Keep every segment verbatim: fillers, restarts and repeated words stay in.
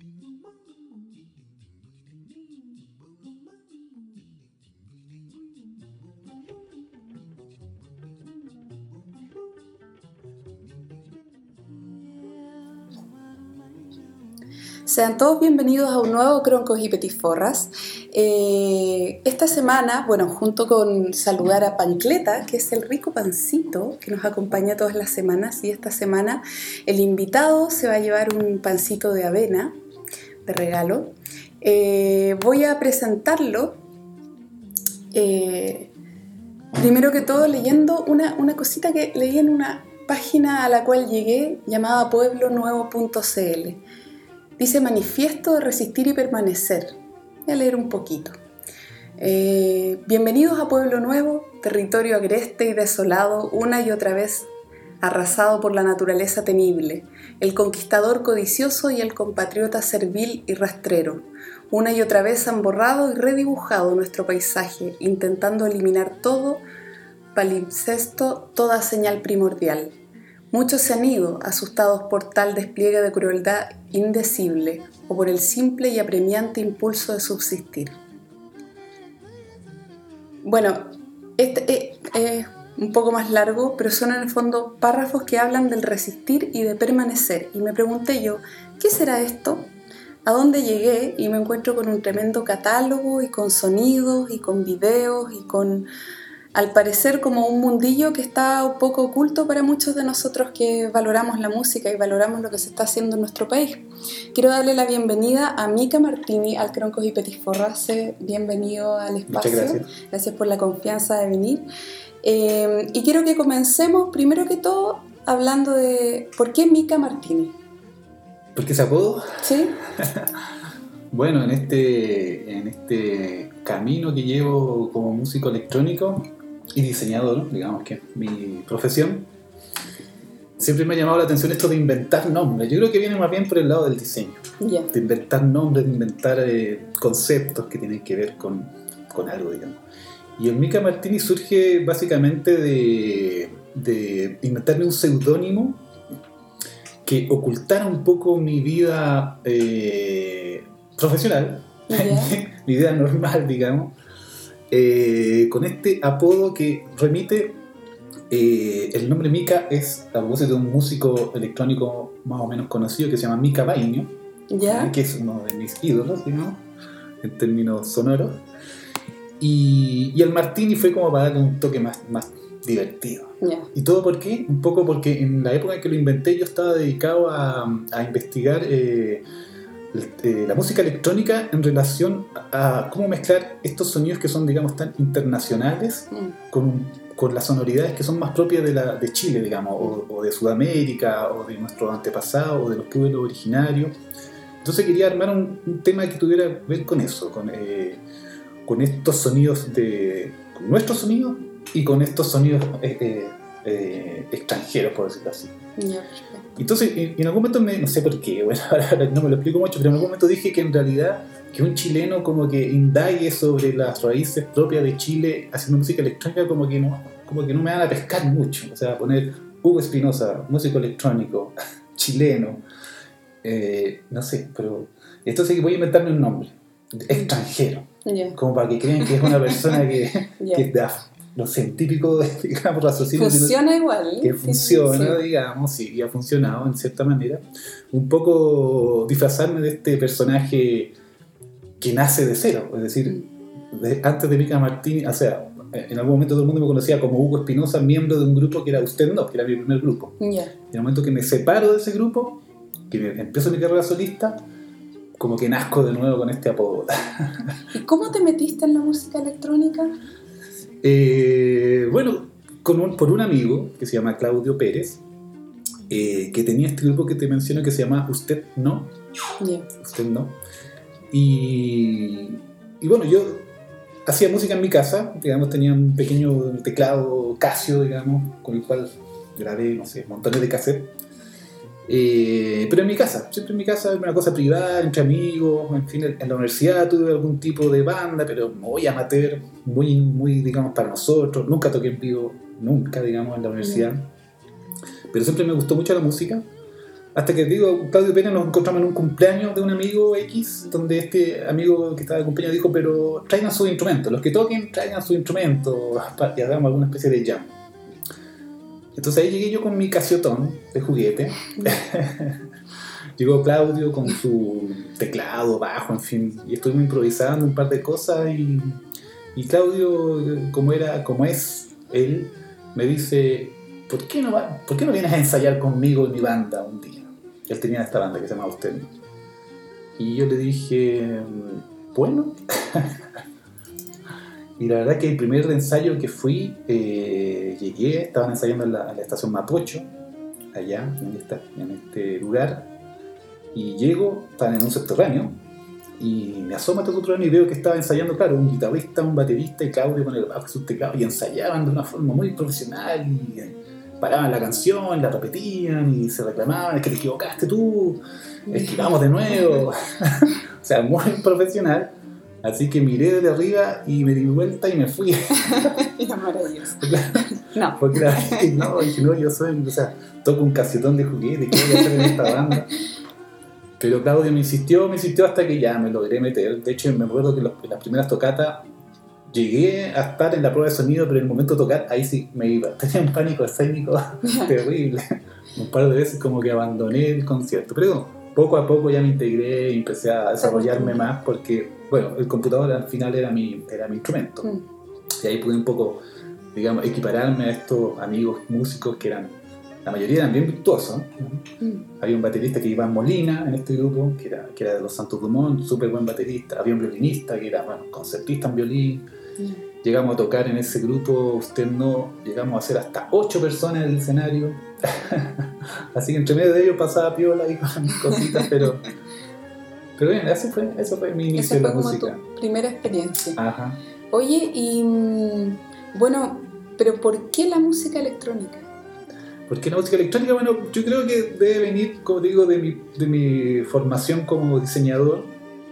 Sean todos bienvenidos a un nuevo Croncos y Petiforras. Eh, esta semana, bueno, junto con saludar a Pancleta, que es el rico pancito que nos acompaña todas las semanas, y esta semana el invitado se va a llevar un pancito de avena de regalo. Eh, voy a presentarlo, eh, primero que todo leyendo una, una cosita que leí en una página a la cual llegué llamada pueblo nuevo punto c l. Dice manifiesto de resistir y permanecer. Voy a leer un poquito. Eh, Bienvenidos a Pueblo Nuevo, territorio agreste y desolado, una y otra vez arrasado por la naturaleza temible, el conquistador codicioso y el compatriota servil y rastrero. Una y otra vez han borrado y redibujado nuestro paisaje, intentando eliminar todo palimpsesto, toda señal primordial. Muchos se han ido, asustados por tal despliegue de crueldad indecible o por el simple y apremiante impulso de subsistir. Bueno, este es eh, un poco más largo, pero son en el fondo párrafos que hablan del resistir y de permanecer. Y me pregunté yo, ¿qué será esto? ¿A dónde llegué? Y me encuentro con un tremendo catálogo y con sonidos y con videos y con... al parecer como un mundillo que está un poco oculto para muchos de nosotros que valoramos la música y valoramos lo que se está haciendo en nuestro país. Quiero darle la bienvenida a Mika Martini al Croncos y Petiforras. Bienvenido al espacio. Muchas gracias. Gracias por la confianza de venir. Eh, y quiero que comencemos, primero que todo, hablando de ¿por qué Mika Martini? ¿Por qué ese apodo? ¿Sí? Bueno, en este, en este camino que llevo como músico electrónico y diseñador, digamos que es mi profesión, siempre me ha llamado la atención esto de inventar nombres. Yo creo que viene más bien por el lado del diseño, yeah. de inventar nombres, de inventar eh, conceptos que tienen que ver con, con algo, digamos. Y el Mika Martini surge básicamente de, de inventarme un seudónimo que ocultara un poco mi vida eh, profesional, yeah. mi vida normal, digamos, eh, con este apodo que remite, eh, el nombre Mika es a propósito de un músico electrónico más o menos conocido que se llama Mika Bainio, yeah. eh, que es uno de mis ídolos, digamos, en términos sonoros, y, y el Martini fue como para darle un toque más, más divertido. Yeah. ¿Y todo por qué? Un poco porque en la época en que lo inventé yo estaba dedicado a, a investigar eh, eh, la música electrónica en relación a cómo mezclar estos sonidos que son, digamos, tan internacionales mm. con, con las sonoridades que son más propias de, la, de Chile, digamos, o, o de Sudamérica, o de nuestros antepasados, o de los pueblos originarios. Entonces quería armar un, un tema que tuviera que ver con eso, con, eh, con estos sonidos de... con nuestros sonidos y con estos sonidos eh, eh, eh, extranjeros, por decirlo así. Yeah. Entonces, en, en algún momento, me, no sé por qué, bueno, ahora no me lo explico mucho, pero en algún momento dije que en realidad que un chileno como que indague sobre las raíces propias de Chile haciendo música electrónica como que no, como que no me van a pescar mucho. O sea, poner Hugo Espinosa, músico electrónico, chileno, eh, no sé, pero entonces voy a inventarme un nombre extranjero, yeah. como para que crean que es una persona que, yeah. que da... no sé, típico, digamos, raciocinio. Funciona igual. Que funciona, sí. digamos, sí, y ha funcionado en cierta manera. Un poco disfrazarme de este personaje que nace de cero, es decir, de, antes de Mika Martini, o sea, en algún momento todo el mundo me conocía como Hugo Espinosa, miembro de un grupo que era Usted No, que era mi primer grupo. Yeah. En el momento que me separo de ese grupo, que empiezo mi carrera solista, como que nazco de nuevo con este apodo. ¿Y cómo te metiste en la música electrónica? Eh, bueno, con un, por un amigo que se llama Claudio Pérez, eh, que tenía este grupo que te menciono que se llama Usted No. Yeah. Usted No. Y, y bueno, yo hacía música en mi casa, digamos, tenía un pequeño teclado Casio, digamos, con el cual grabé, no sé, montones de cassettes. Eh, pero en mi casa, siempre en mi casa, una cosa privada, entre amigos, en fin, en la universidad tuve algún tipo de banda, pero muy amateur, muy, muy, digamos, para nosotros, nunca toqué en vivo, nunca, digamos, en la universidad, pero siempre me gustó mucho la música, Hasta que digo, Claudio Pena nos encontramos en un cumpleaños de un amigo X, donde este amigo que estaba de cumpleaños dijo, pero traigan sus instrumentos, los que toquen traigan sus instrumentos y hagamos alguna especie de jam. Entonces ahí llegué yo con mi Casiotón de juguete. Llegó Claudio con su teclado, bajo, en fin, y estuvimos improvisando un par de cosas y, y Claudio, como era, como es él, me dice, ¿por qué no va, ¿por qué no vienes a ensayar conmigo en mi banda un día? Él tenía esta banda que se llama Usted. Y yo le dije, bueno. Y la verdad que el primer ensayo que fui, eh, llegué, estaban ensayando en la, en la estación Mapocho, allá, en, esta, en este lugar, y llego, estaban en un subterráneo, y me asomo a este subterráneo y veo que estaba ensayando, claro, un guitarrista, un baterista y Claudio con el bajo y sus teclados, y ensayaban de una forma muy profesional, y paraban la canción, la repetían, y se reclamaban, es que te equivocaste tú, es que vamos de nuevo. O sea, muy profesional. Así que miré desde arriba y me di vuelta y me fui. Era maravilloso. No. Porque la, no, dije, no, yo soy, o sea, toco un Casiotón de juguete, ¿qué voy a hacer en esta banda? Pero Claudio me insistió, me insistió hasta que ya me logré meter. De hecho, me acuerdo que los, en las primeras tocatas llegué a estar en la prueba de sonido, pero en el momento de tocar, ahí sí me iba. Tenía un pánico escénico terrible. Un par de veces como que abandoné el concierto. Pero poco a poco ya me integré y empecé a desarrollarme más porque, bueno, el computador al final era mi, era mi instrumento. Mm. Y ahí pude un poco, digamos, equipararme a estos amigos músicos que eran, la mayoría eran bien virtuosos. ¿No? Mm. Había un baterista que iba en Molina en este grupo, que era, que era de los Santos Dumont, súper buen baterista. Había un violinista que era, bueno, concertista en violín. Mm. Llegamos a tocar en ese grupo, usted no, llegamos a ser hasta ocho personas en el escenario. Así que entre medio de ellos pasaba piola y con cositas, pero pero bien, eso fue, eso fue mi inicio en la música. Esa fue como tu primera experiencia. Ajá. Oye, y bueno, pero ¿por qué la música electrónica? ¿Por qué la música electrónica? Bueno, yo creo que debe venir, como digo, de mi, de mi formación como diseñador.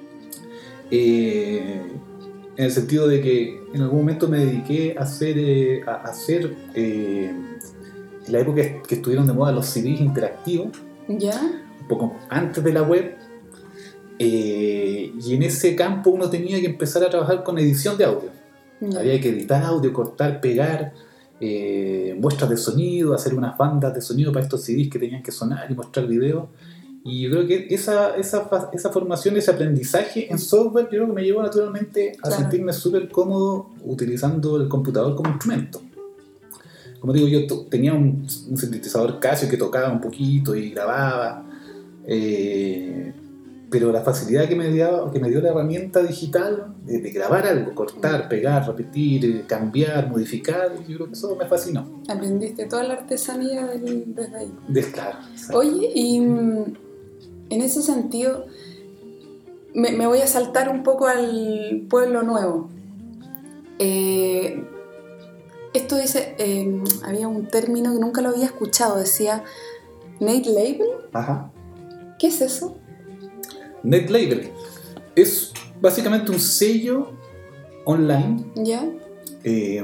Eh, en el sentido de que en algún momento me dediqué a hacer, eh, a hacer eh, en la época que estuvieron de moda los C Ds interactivos, ¿ya? Un poco antes de la web, eh, y en ese campo uno tenía que empezar a trabajar con edición de audio. ¿Ya? Había que editar audio, cortar, pegar, eh, muestras de sonido, hacer unas bandas de sonido para estos C Ds que tenían que sonar y mostrar videos. Y yo creo que esa, esa, esa formación, ese aprendizaje en software, yo creo que me llevó naturalmente a claro. sentirme súper cómodo utilizando el computador como instrumento. Como digo, yo to- tenía un, un sintetizador Casio que tocaba un poquito y grababa, eh, pero la facilidad que me dio, que me dio la herramienta digital de, de grabar algo, cortar, pegar, repetir, cambiar, modificar, yo creo que eso me fascinó. Aprendiste toda la artesanía del, desde ahí. De, claro. Oye, y en ese sentido, me, me voy a saltar un poco al Pueblo Nuevo. Eh, esto dice, eh, había un término que nunca lo había escuchado, decía Net Label. Ajá. ¿Qué es eso? Net Label es básicamente un sello online. ¿Ya? Eh,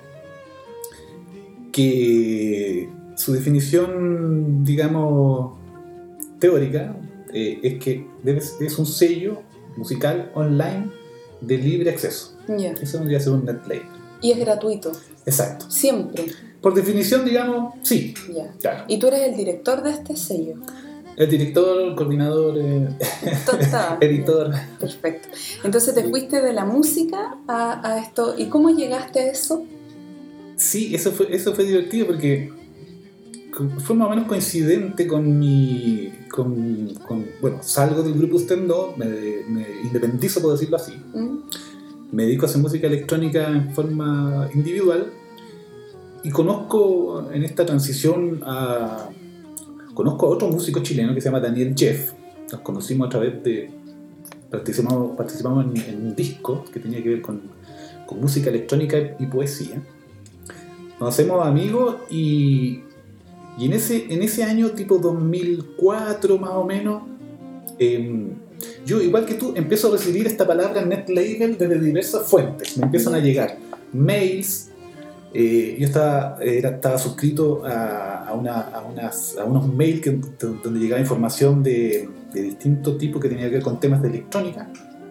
que su definición, digamos, teórica eh, es que debe, es un sello musical online de libre acceso. Yeah. Eso vendría a ser un net label. Y es gratuito. Exacto. Siempre. Por definición, digamos, sí. Yeah. Claro. ¿Y tú eres el director de este sello? El director, coordinador, eh, editor. Yeah. Perfecto. Entonces te fuiste de la música a, a esto. ¿Y cómo llegaste a eso? Sí, eso fue, eso fue divertido porque fue más o menos coincidente con mi... Con, con, bueno, salgo del grupo Usted No, me, me independizo, por decirlo así. ¿Mm? Me dedico a hacer música electrónica en forma individual y conozco en esta transición a... Conozco a otro músico chileno que se llama Daniel Jeff. Nos conocimos a través de... Participamos, participamos en, en un disco que tenía que ver con, con música electrónica y poesía. Nos hacemos amigos y, y en, ese, en ese año, tipo dos mil cuatro más o menos, eh, yo, igual que tú, empiezo a recibir esta palabra net label desde diversas fuentes. Me empiezan a llegar mails. Eh, yo estaba, era, estaba suscrito a, a, una, a, unas, a unos mails que, donde llegaba información de, de distintos tipos que tenía que ver con temas de electrónica.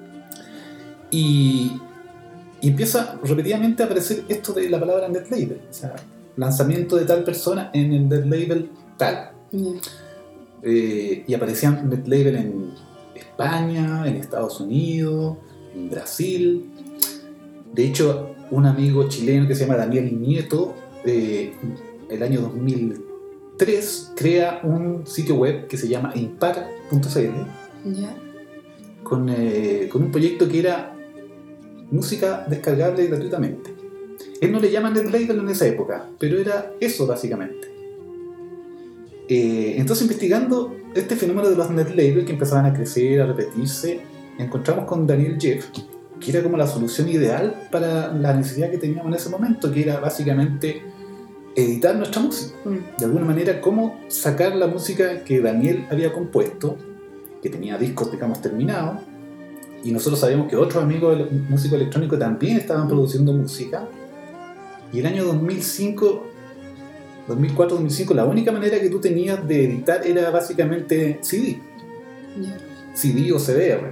Y, y empieza repetidamente a aparecer esto de la palabra netlabel, o sea, lanzamiento de tal persona en el netlabel tal. Yeah. Eh, y aparecían netlabel en España, en Estados Unidos, en Brasil. De hecho, un amigo chileno que se llama Daniel Nieto, eh, el año dos mil tres, crea un sitio web que se llama impar punto c l, yeah. con, eh, con un proyecto que era música descargable gratuitamente. Él no le llama netlabel en esa época, pero era eso básicamente. Eh, entonces, investigando este fenómeno de los netlabels que empezaban a crecer, a repetirse, encontramos con Daniel Jeff, que era como la solución ideal para la necesidad que teníamos en ese momento, que era básicamente editar nuestra música. Mm. De alguna manera, cómo sacar la música que Daniel había compuesto, que tenía discos, digamos, terminados, y nosotros sabíamos que otros amigos músicos electrónicos también estaban produciendo música. Y el año dos mil cinco, dos mil cuatro, dos mil cinco, la única manera que tú tenías de editar era básicamente C D. Yeah. C D o C D R.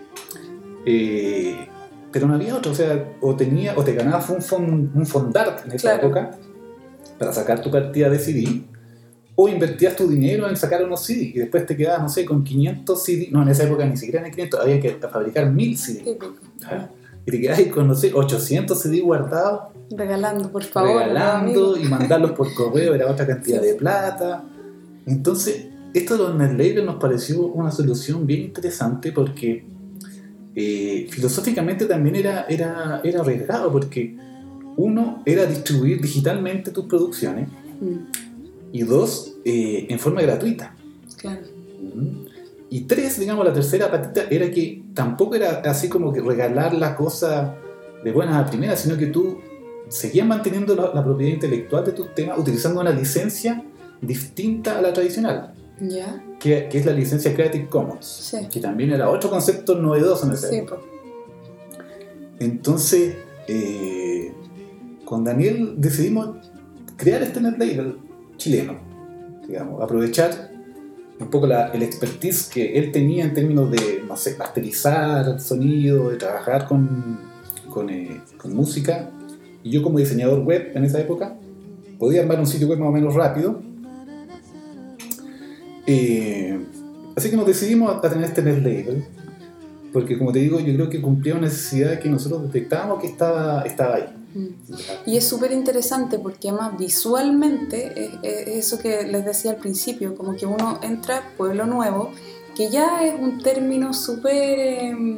Eh, pero no había otro, o sea, o, tenía, o te ganabas un, fond, un fondart en esa claro. época para sacar tu partida de C D, o invertías tu dinero en sacar unos C D y después te quedabas, no sé, con quinientos C D. No, en esa época ni siquiera en quinientos, había que fabricar mil C D. ¿Ah? Y te quedabas con, no sé, ochocientos C D guardados. Regalando, por favor. Regalando y mandarlos por correo, era otra cantidad sí. de plata. Entonces, esto de los netlabels nos pareció una solución bien interesante porque eh, filosóficamente también era, era, era arriesgado, porque uno era distribuir digitalmente tus producciones mm. y dos, eh, en forma gratuita. Claro. Mm. Y tres, digamos, la tercera patita era que tampoco era así como que regalar la cosa de buenas a primeras, sino que tú seguías manteniendo la, la propiedad intelectual de tus temas utilizando una licencia distinta a la tradicional, yeah. que, que es la licencia Creative Commons, sí. que también era otro concepto novedoso en ese sí, época. Entonces, eh, con Daniel decidimos crear este netlabel chileno, digamos, aprovechar un poco la, el expertise que él tenía en términos de, no sé, masterizar sonido, de trabajar con, con, eh, con música. Y yo, como diseñador web en esa época, podía armar un sitio web más o menos rápido. Eh, así que nos decidimos a tener este netlabel, porque, como te digo, yo creo que cumplía una necesidad que nosotros detectábamos que estaba, estaba ahí. Y es súper interesante porque además visualmente es, es eso que les decía al principio, como que uno entra Pueblo Nuevo, que ya es un término súper eh,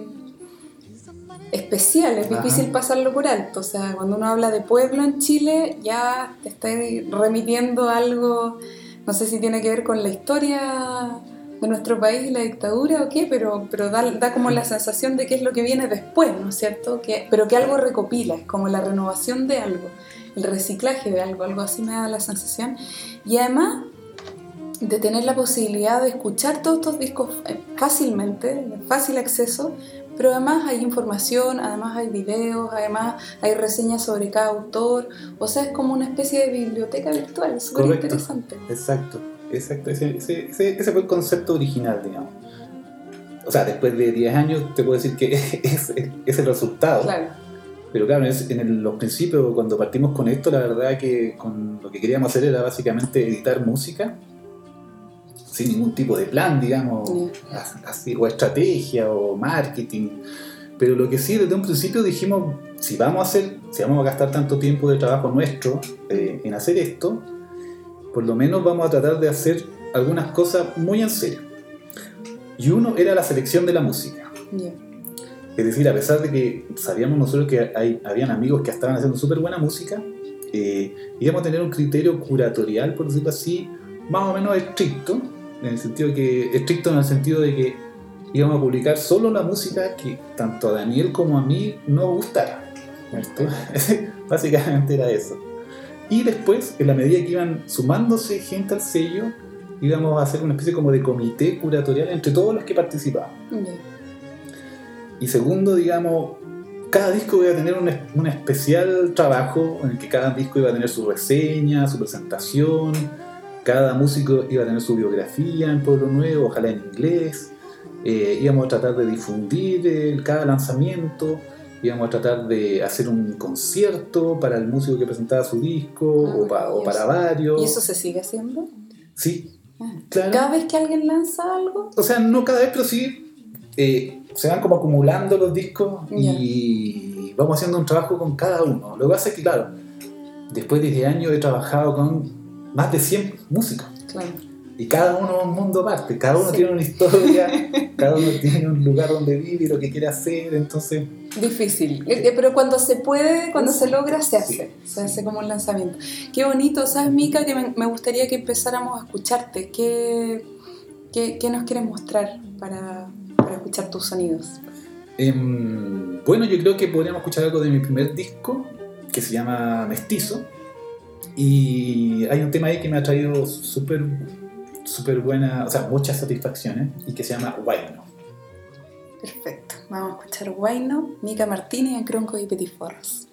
especial, es difícil Ajá. pasarlo por alto. O sea, cuando uno habla de pueblo en Chile ya te está remitiendo a algo, no sé si tiene que ver con la historia de nuestro país y la dictadura o qué, pero, pero da, da como la sensación de que es lo que viene después, ¿no es cierto? Que, pero que algo recopila, es como la renovación de algo, el reciclaje de algo, algo así me da la sensación. Y además de tener la posibilidad de escuchar todos estos discos fácilmente, de fácil acceso, pero además hay información, además hay videos, además hay reseñas sobre cada autor, o sea, es como una especie de biblioteca virtual, súper interesante. Exacto. Exacto, ese, ese, ese, ese fue el concepto original, digamos. O sea, después de diez años te puedo decir que es, es el resultado. Claro. Pero claro, es, en el, los principios, cuando partimos con esto, la verdad que con lo que queríamos hacer era básicamente editar música sin ningún tipo de plan, digamos, yeah. así, o estrategia o marketing. Pero lo que sí, desde un principio dijimos, si vamos a hacer, si vamos a gastar tanto tiempo de trabajo nuestro eh, en hacer esto, por lo menos vamos a tratar de hacer algunas cosas muy en serio. Y uno era la selección de la música. Yeah. Es decir, a pesar de que sabíamos nosotros que hay, habían amigos que estaban haciendo súper buena música, eh, íbamos a tener un criterio curatorial, por decirlo así, más o menos estricto, en el sentido que, estricto en el sentido de que íbamos a publicar solo la música que tanto a Daniel como a mí nos gustara. Básicamente era eso. Y después, en la medida que iban sumándose gente al sello, íbamos a hacer una especie como de comité curatorial entre todos los que participaban. Okay. Y segundo, digamos, cada disco iba a tener un, un especial trabajo en el que cada disco iba a tener su reseña, su presentación, cada músico iba a tener su biografía en Pueblo Nuevo, ojalá en inglés. Eh, íbamos a tratar de difundir el, cada lanzamiento, íbamos a tratar de hacer un concierto para el músico que presentaba su disco, ah, o, pa, o para varios. ¿Y eso se sigue haciendo? Sí, ah. Claro. ¿Cada vez que alguien lanza algo? O sea, no cada vez, pero sí eh, se van como acumulando los discos, yeah, y vamos haciendo un trabajo con cada uno. Lo que pasa es que, claro, después de diez años he trabajado con más de cien músicos. Claro. Y cada uno es un mundo aparte, cada uno sí. tiene una historia, cada uno tiene un lugar donde vive y lo que quiere hacer, entonces... Difícil, sí. Pero cuando se puede, cuando se logra, se hace, sí. se hace como un lanzamiento. Qué bonito, ¿sabes, Mika? Que me, me gustaría que empezáramos a escucharte. ¿Qué, qué, qué nos quieres mostrar para, para escuchar tus sonidos? Eh, bueno, yo creo que podríamos escuchar algo de mi primer disco, que se llama Mestizo, y hay un tema ahí que me ha traído súper... súper buena, o sea, muchas satisfacciones, y que se llama Guayno. Perfecto, vamos a escuchar Guayno, Mika Martínez en Croncos y Petiforros.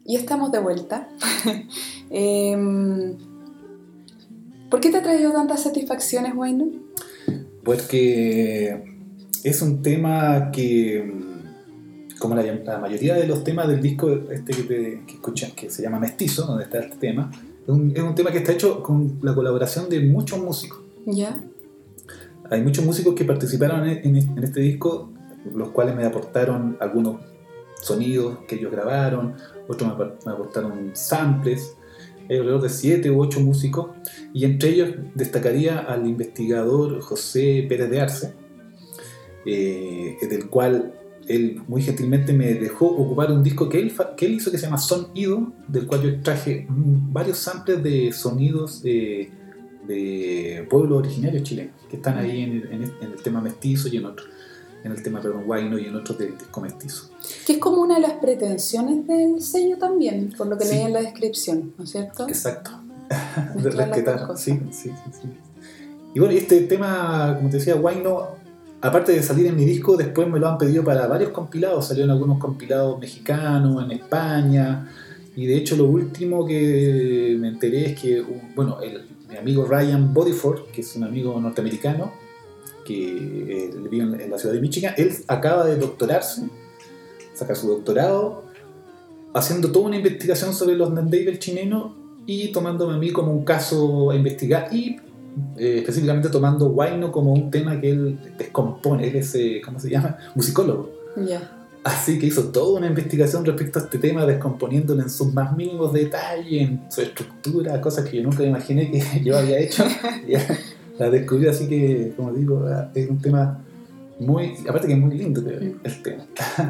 Y estamos de vuelta. eh, ¿Por qué te ha traído tantas satisfacciones, Waino? Porque es un tema que, como la, la mayoría de los temas del disco este que, te, que escuchan, que se llama Mestizo, donde está este tema, es un, es un tema que está hecho con la colaboración de muchos músicos. ¿Ya? Hay muchos músicos que participaron en, en, en este disco, los cuales me aportaron algunos sonidos que ellos grabaron, otros me, me aportaron samples. Hay alrededor de siete u ocho músicos, y entre ellos destacaría al investigador José Pérez de Arce, eh, del cual él muy gentilmente me dejó ocupar un disco que él, que él hizo que se llama Sonido, del cual yo traje varios samples de sonidos de, de pueblos originarios chilenos, que están ahí en el, en el, en el tema Mestizo y en otros, en el tema Perdón Waino y en otros del disco Mestizo. Que es como una de las pretensiones del sello también, por lo que Sí. leí en la descripción, ¿no es cierto? Exacto. De Mezclar las respetar, dos cosas. sí, sí, sí, sí. Y bueno, este tema, como te decía, Waino, aparte de salir en mi disco, después me lo han pedido para varios compilados. Salieron algunos compilados mexicanos, en España, y de hecho lo último que me enteré es que, bueno, el, mi amigo Ryan Bodyford, que es un amigo norteamericano que eh, vive en, en la ciudad de Michigan, él acaba de doctorarse, sacar su doctorado, haciendo toda una investigación sobre los Nandabel chilenos y tomándome a mí como un caso a investigar, y eh, específicamente tomando Waino como un tema que él descompone. Él es, eh, ¿cómo se llama? Musicólogo. Ya. Así que hizo toda una investigación respecto a este tema, descomponiéndolo en sus más mínimos detalles, en su estructura, cosas que yo nunca me imaginé que yo había hecho. Y la descubrí, así que, como digo, es un tema muy... Aparte que es muy lindo el, el tema.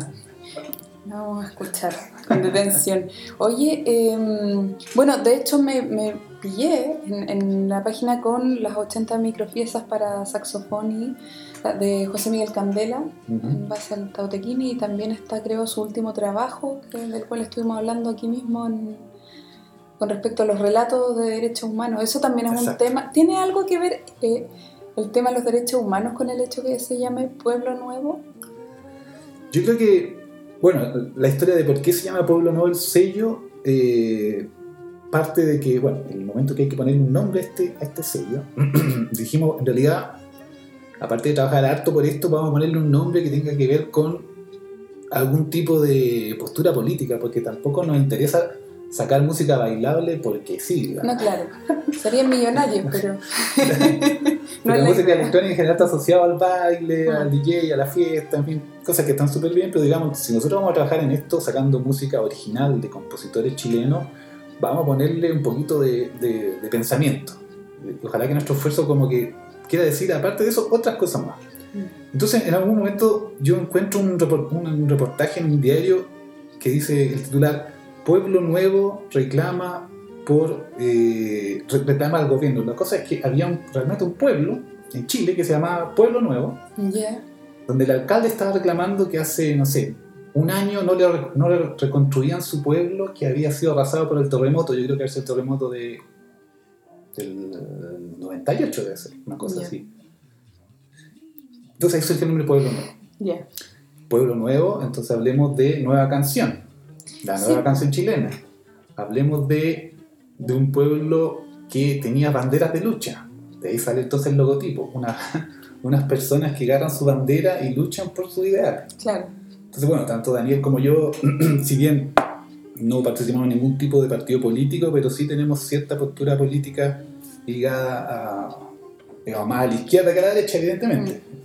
Vamos a escuchar con detención. Oye, eh, bueno, de hecho me, me pillé en, en la página con las ochenta micropiezas para saxofón y de José Miguel Candela, uh-huh. en base al Tautequini, y también está, creo, su último trabajo, que, del cual estuvimos hablando aquí mismo en, con respecto a los relatos de derechos humanos. Eso también es Exacto. un tema. ¿Tiene algo que ver eh, el tema de los derechos humanos con el hecho que se llame Pueblo Nuevo? Yo creo que bueno, la historia de por qué se llama Pueblo Nuevo el sello eh, parte de que, bueno, en el momento que hay que poner un nombre a este, a este sello, dijimos, en realidad, aparte de trabajar harto por esto, vamos a ponerle un nombre que tenga que ver con algún tipo de postura política, porque tampoco nos interesa sacar música bailable porque sí, digamos. No, claro, serían millonarios, pero... no la música electrónica en general está asociada al baile, ah. al D J, a la fiesta, en fin, cosas que están súper bien, pero digamos, si nosotros vamos a trabajar en esto sacando música original de compositores chilenos, vamos a ponerle un poquito de, de, de pensamiento. Ojalá que nuestro esfuerzo como que quiera decir, aparte de eso, otras cosas más. Entonces, en algún momento yo encuentro un, report, un reportaje en un diario que dice el titular: Pueblo Nuevo reclama por eh, reclama al gobierno. La cosa es que había un, realmente un pueblo en Chile que se llamaba Pueblo Nuevo, yeah. donde el alcalde estaba reclamando que hace, no sé, un año no le, no le reconstruían su pueblo, que había sido arrasado por el terremoto. Yo creo que es el terremoto de, del noventa y ocho, debe ser, una cosa yeah. así. Entonces ahí surge el nombre Pueblo Nuevo. Yeah. Pueblo Nuevo, entonces hablemos de nueva canción. La nueva sí. canción chilena. Hablemos de, de un pueblo que tenía banderas de lucha. De ahí sale entonces el logotipo. Una, unas personas que agarran su bandera y luchan por su ideal. Claro. Entonces, bueno, tanto Daniel como yo, si bien no participamos en ningún tipo de partido político, pero sí tenemos cierta postura política ligada a, digamos, más a la izquierda que a la derecha, evidentemente. Mm.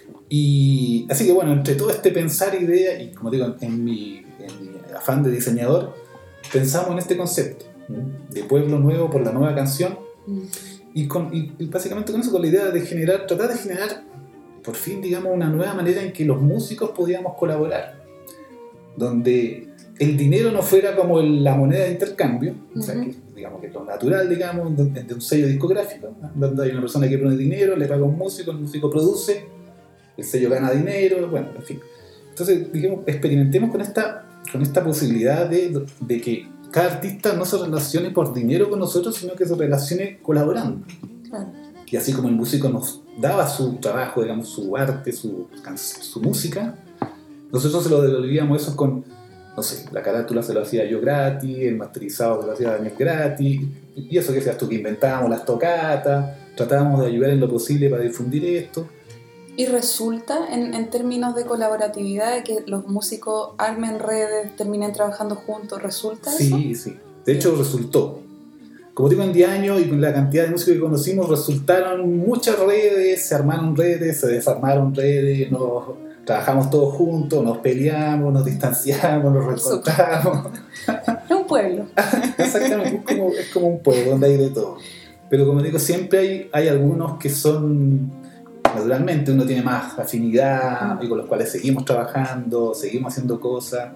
Y así que, bueno, entre todo este pensar ideas, y como digo, en mi... En mi afán de diseñador, pensamos en este concepto de pueblo nuevo por la nueva canción mm. y, con, y, y básicamente con eso, con la idea de generar, tratar de generar por fin, digamos, una nueva manera en que los músicos podíamos colaborar, donde el dinero no fuera como la moneda de intercambio, uh-huh. o sea, que, digamos, que es lo natural, digamos, de, de un sello discográfico, ¿no? Donde hay una persona que pone dinero, le paga a un músico, el músico produce, el sello gana dinero, bueno, en fin. Entonces, digamos, experimentemos con esta con esta posibilidad de, de que cada artista no se relacione por dinero con nosotros, sino que se relacione colaborando. Claro. Y así como el músico nos daba su trabajo, digamos, su arte, su, su música, nosotros se lo devolvíamos eso con, no sé, la carátula se lo hacía yo gratis, el masterizado se lo hacía Daniel gratis, y eso que seas tú, que inventábamos las tocatas, tratábamos de ayudar en lo posible para difundir esto. ¿Y resulta, en, en términos de colaboratividad, de que los músicos armen redes, terminen trabajando juntos? ¿Resulta sí, eso? Sí, sí. De hecho, resultó. Como digo, en diez años y con la cantidad de músicos que conocimos, resultaron muchas redes, se armaron redes, se desarmaron redes, nos trabajamos todos juntos, nos peleamos, nos distanciamos, nos reencontramos. Es un pueblo. Exactamente, es como, es como un pueblo donde hay de todo. Pero como digo, siempre hay, hay algunos que son, naturalmente, uno tiene más afinidad y con los cuales seguimos trabajando, seguimos haciendo cosas.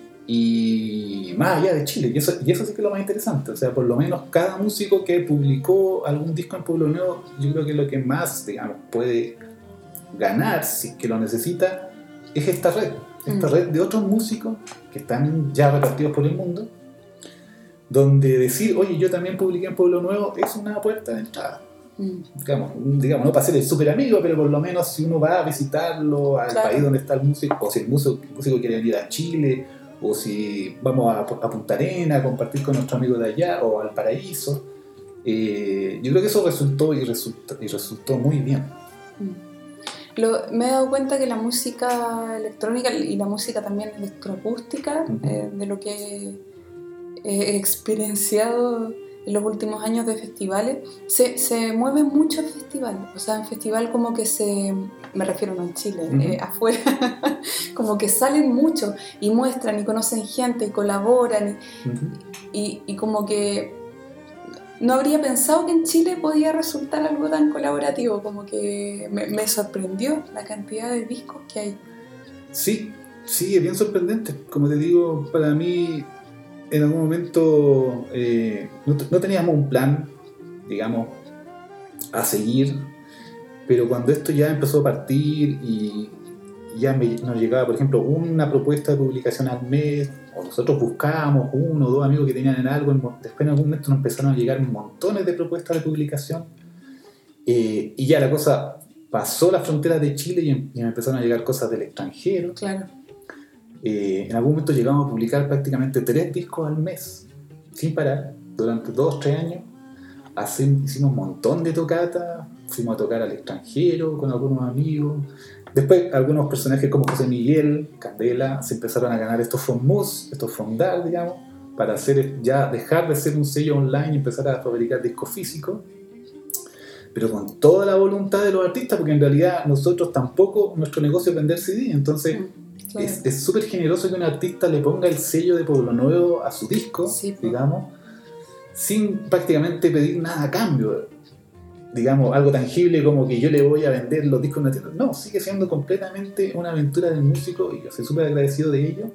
Y más allá de Chile, y eso, y eso sí que es lo más interesante. O sea, por lo menos cada músico que publicó algún disco en Pueblo Nuevo, yo creo que lo que más, digamos, puede ganar, si es que lo necesita, es esta red, esta mm. red de otros músicos que están ya repartidos por el mundo, donde decir, oye, yo también publiqué en Pueblo Nuevo, es una puerta de entrada. Mm. Digamos, digamos, no para ser el súper amigo, pero por lo menos si uno va a visitarlo al claro. país donde está el músico, o si el músico, el músico quiere venir a Chile, o si vamos a, a Punta Arenas a compartir con nuestro amigo de allá, o al Paraíso, eh, yo creo que eso resultó y resultó, y resultó muy bien. Lo, me he dado cuenta que la música electrónica y la música también electroacústica, uh-huh. eh, de lo que he experienciado en los últimos años de festivales, se, se mueven mucho en festival. O sea, en festival como que se... Me refiero no en Chile, uh-huh. eh, afuera. Como que salen mucho y muestran y conocen gente y colaboran. Y, uh-huh. y, y como que... No habría pensado que en Chile podía resultar algo tan colaborativo. Como que me, me sorprendió la cantidad de discos que hay. Sí, sí, es bien sorprendente. Como te digo, para mí... En algún momento eh, no, no teníamos un plan, digamos, a seguir, pero cuando esto ya empezó a partir y ya me, nos llegaba, por ejemplo, una propuesta de publicación al mes, o nosotros buscábamos uno o dos amigos que tenían en algo, después en algún momento nos empezaron a llegar montones de propuestas de publicación, eh, y ya la cosa pasó las fronteras de Chile y, y me empezaron a llegar cosas del extranjero. Claro. Eh, en algún momento llegamos a publicar prácticamente tres discos al mes, sin parar, durante dos, tres años. Así, hicimos un montón de tocatas, fuimos a tocar al extranjero con algunos amigos. Después algunos personajes como José Miguel, Candela, se empezaron a ganar estos fonmus, estos fondar, digamos, para hacer, ya dejar de ser un sello online y empezar a fabricar discos físicos. Pero con toda la voluntad de los artistas, porque en realidad nosotros tampoco, nuestro negocio es vender C D, entonces... Claro. Es súper generoso que un artista le ponga el sello de Pueblo Nuevo a su disco, sí, digamos, sin prácticamente pedir nada a cambio. Digamos, algo tangible como que yo le voy a vender los discos en una tienda. No, sigue siendo completamente una aventura del músico y yo soy súper agradecido de ello.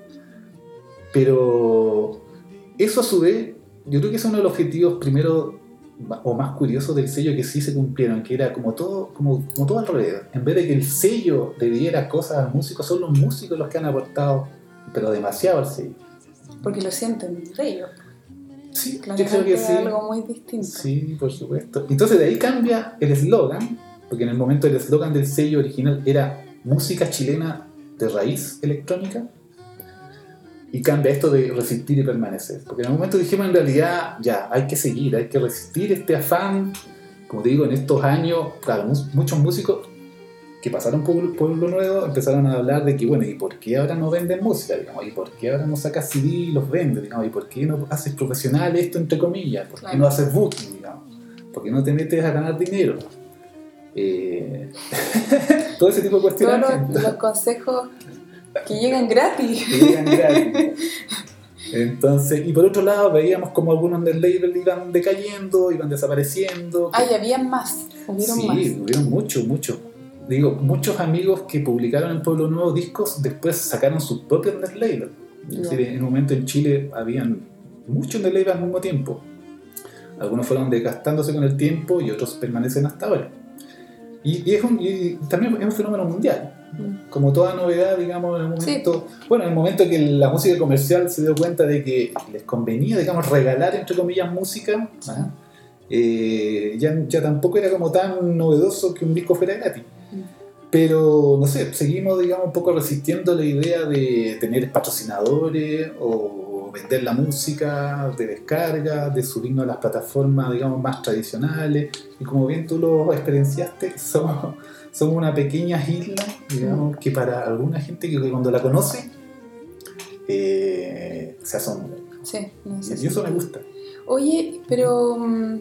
Pero eso a su vez, yo creo que es uno de los objetivos primero o más curiosos del sello que sí se cumplieron, que era como todo, como, como todo alrededor. En vez de que el sello le diera cosas al músico, son los músicos los que han aportado, pero demasiado al sello. Porque lo sienten de ellos. Sí, claro, yo creo que es sí. algo muy distinto. Sí, por supuesto. Entonces de ahí cambia el eslogan, porque en el momento el eslogan del sello original era música chilena de raíz electrónica. Y cambia esto de resistir y permanecer. Porque en algún momento dijimos, en realidad, ya, hay que seguir, hay que resistir este afán. Como te digo, en estos años, claro, muchos músicos que pasaron por Pueblo Nuevo empezaron a hablar de que, bueno, ¿y por qué ahora no venden música? Digamos? ¿Y por qué ahora no sacas C D y los vendes? Digamos? ¿Y por qué no haces profesional esto, entre comillas? ¿Por qué claro. no haces booking? Digamos? ¿Por qué no te metes a ganar dinero? Eh... Todo ese tipo de cuestiones. Todos los, los consejos... Que llegan gratis. Que llegan gratis. Entonces, y por otro lado veíamos como algunos del label iban decayendo, iban desapareciendo. Ah, y habían más, hubieron sí, más. Sí, hubieron muchos, muchos. Digo, muchos amigos que publicaron en Pueblo Nuevo discos, después sacaron sus propios del label. Es yeah. decir, en un momento en Chile habían muchos del label al mismo tiempo. Algunos fueron desgastándose con el tiempo y otros permanecen hasta ahora. Y, y, es un, y también es un fenómeno mundial. Como toda novedad, digamos, en el momento, sí. bueno, en el momento que la música comercial se dio cuenta de que les convenía, digamos, regalar, entre comillas, música, ¿ah? eh, ya, ya tampoco era como tan novedoso que un disco fuera gratis. Pero, no sé, seguimos, digamos, un poco resistiendo la idea de tener patrocinadores o vender la música de descarga, de subirnos a las plataformas, digamos, más tradicionales. Y como bien tú lo experienciaste, somos, somos una pequeña isla, digamos, que para alguna gente que cuando la conoce, eh, se asombra. Sí, no sé y si eso me gusta. Oye, pero...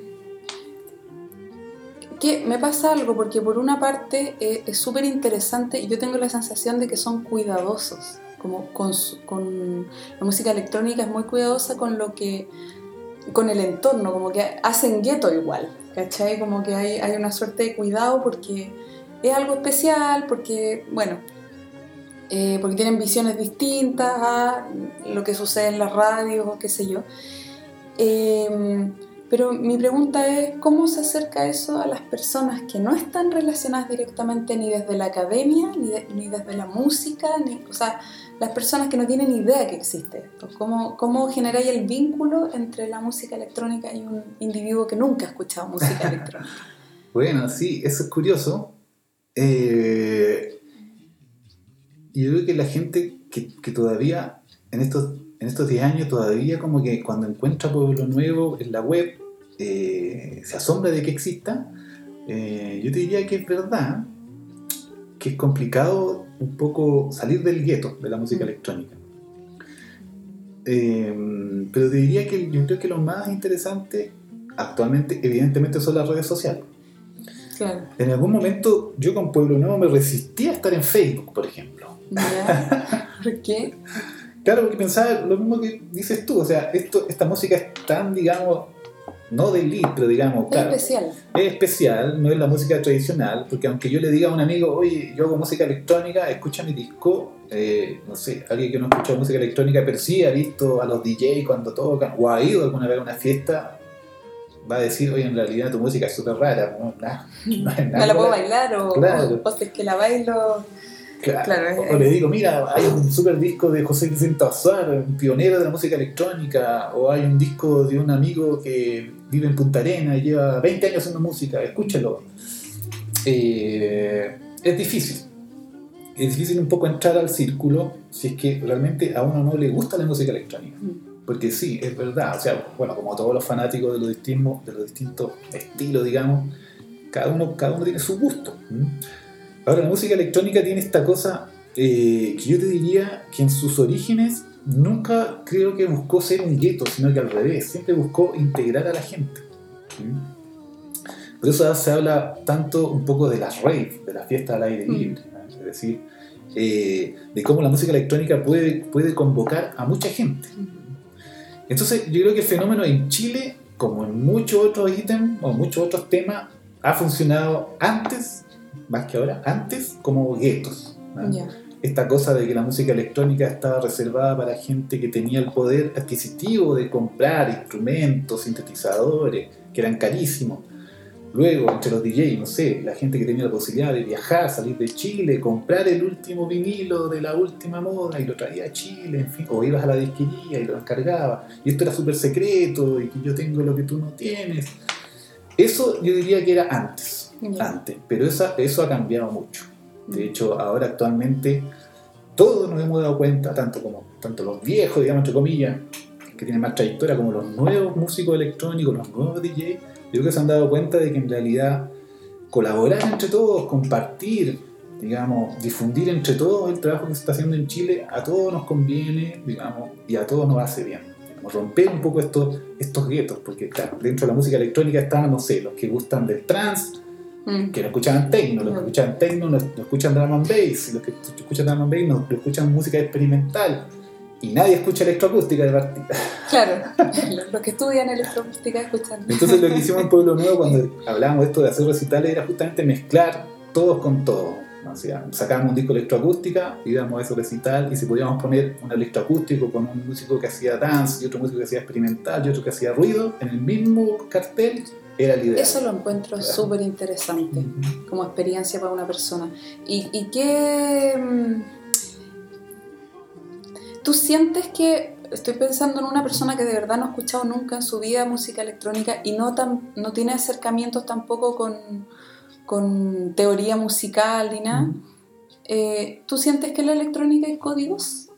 que me pasa algo, porque por una parte eh, es súper interesante y yo tengo la sensación de que son cuidadosos, como con, su, con la música electrónica es muy cuidadosa con lo que, con el entorno, como que hacen gueto igual, ¿cachai? Como que hay, hay una suerte de cuidado porque es algo especial, porque, bueno, eh, porque tienen visiones distintas a lo que sucede en las radios o qué sé yo. Eh, Pero mi pregunta es, ¿cómo se acerca eso a las personas que no están relacionadas directamente ni desde la academia, ni, de, ni desde la música, ni, o sea, las personas que no tienen idea que existe esto? ¿Cómo, cómo generáis el vínculo entre la música electrónica y un individuo que nunca ha escuchado música electrónica? Bueno, sí, eso es curioso. Eh, yo creo que la gente que, que todavía en estos... en estos diez años todavía como que cuando encuentra Pueblo Nuevo en la web eh, se asombra de que exista. Eh, yo te diría que es verdad que es complicado un poco salir del gueto de la música mm. electrónica, eh, pero te diría que yo creo que lo más interesante actualmente evidentemente son las redes sociales. Claro. En algún momento yo con Pueblo Nuevo me resistía a estar en Facebook, por ejemplo. ¿Ya? ¿Por qué? Claro, porque pensaba lo mismo que dices tú, o sea, esto, esta música es tan, digamos, no de elite, pero digamos, es claro, especial. Es especial, no es la música tradicional, porque aunque yo le diga a un amigo, oye, yo hago música electrónica, escucha mi disco, eh, no sé, alguien que no ha escuchado música electrónica, pero sí ha visto a los D J cuando tocan, o ha ido alguna vez a una fiesta, va a decir, oye, en realidad tu música es súper rara, no, nah, no, es nada, no la puedo bailar, o, claro. o, o es que la bailo... Claro. Claro, o, o le digo, mira, hay un super disco de José Vicente Azuar, un pionero de la música electrónica, o hay un disco de un amigo que vive en Punta Arenas y lleva veinte años haciendo música, escúchalo. Eh, es difícil. Es difícil un poco entrar al círculo si es que realmente a uno no le gusta la música electrónica. Porque sí, es verdad, o sea, bueno, como todos los fanáticos de los distintos, de los distintos estilos, digamos, cada uno, cada uno tiene su gusto. ¿Mm? Ahora, la música electrónica tiene esta cosa eh, que yo te diría que en sus orígenes nunca creo que buscó ser un gueto, sino que al revés, siempre buscó integrar a la gente. ¿Mm? Por eso se habla tanto un poco de las raves, de las fiestas al aire libre, ¿no? Es decir, eh, de cómo la música electrónica puede, puede convocar a mucha gente. Entonces, yo creo que el fenómeno en Chile, como en muchos otros ítems o muchos otros temas, ha funcionado antes, más que ahora, antes como guetos, ¿no? Yeah. Esta cosa de que la música electrónica estaba reservada para gente que tenía el poder adquisitivo de comprar instrumentos, sintetizadores, que eran carísimos. Luego, entre los D Js, no sé, la gente que tenía la posibilidad de viajar, salir de Chile, comprar el último vinilo de la última moda y lo traía a Chile, en fin, o ibas a la disquería y lo encargabas, y esto era súper secreto, y que yo tengo lo que tú no tienes. Eso yo diría que era antes, yeah. antes, pero esa, eso ha cambiado mucho. De hecho, ahora actualmente todos nos hemos dado cuenta, tanto como tanto los viejos, digamos, entre comillas, que tienen más trayectoria, como los nuevos músicos electrónicos, los nuevos D Js, yo creo que se han dado cuenta de que en realidad colaborar entre todos, compartir, digamos, difundir entre todos el trabajo que se está haciendo en Chile, a todos nos conviene, digamos, y a todos nos hace bien. Digamos, romper un poco estos, estos guetos, porque claro, dentro de la música electrónica están, no sé, los que gustan del trance, mm. que no escuchaban techno, los que escuchaban techno no, no escuchan drum and bass, los que escuchan drum and bass no, no escuchan música experimental. Y nadie escucha electroacústica de partida. Claro, los que estudian electroacústica escuchan. Entonces lo que hicimos en Pueblo Nuevo cuando hablábamos de esto de hacer recitales era justamente mezclar todos con todos. O sea, sacábamos un disco electroacústica y íbamos a ese recital, y si podíamos poner un electroacústico con un músico que hacía dance y otro músico que hacía experimental y otro que hacía ruido en el mismo cartel, era el ideal. Eso lo encuentro claro. súper interesante uh-huh. como experiencia para una persona. ¿Y, y qué...? ¿Tú sientes que, estoy pensando en una persona que de verdad no ha escuchado nunca en su vida música electrónica y no, tan, no tiene acercamientos tampoco con, con teoría musical ni nada. Mm. Eh, ¿Tú sientes que en la electrónica hay códigos?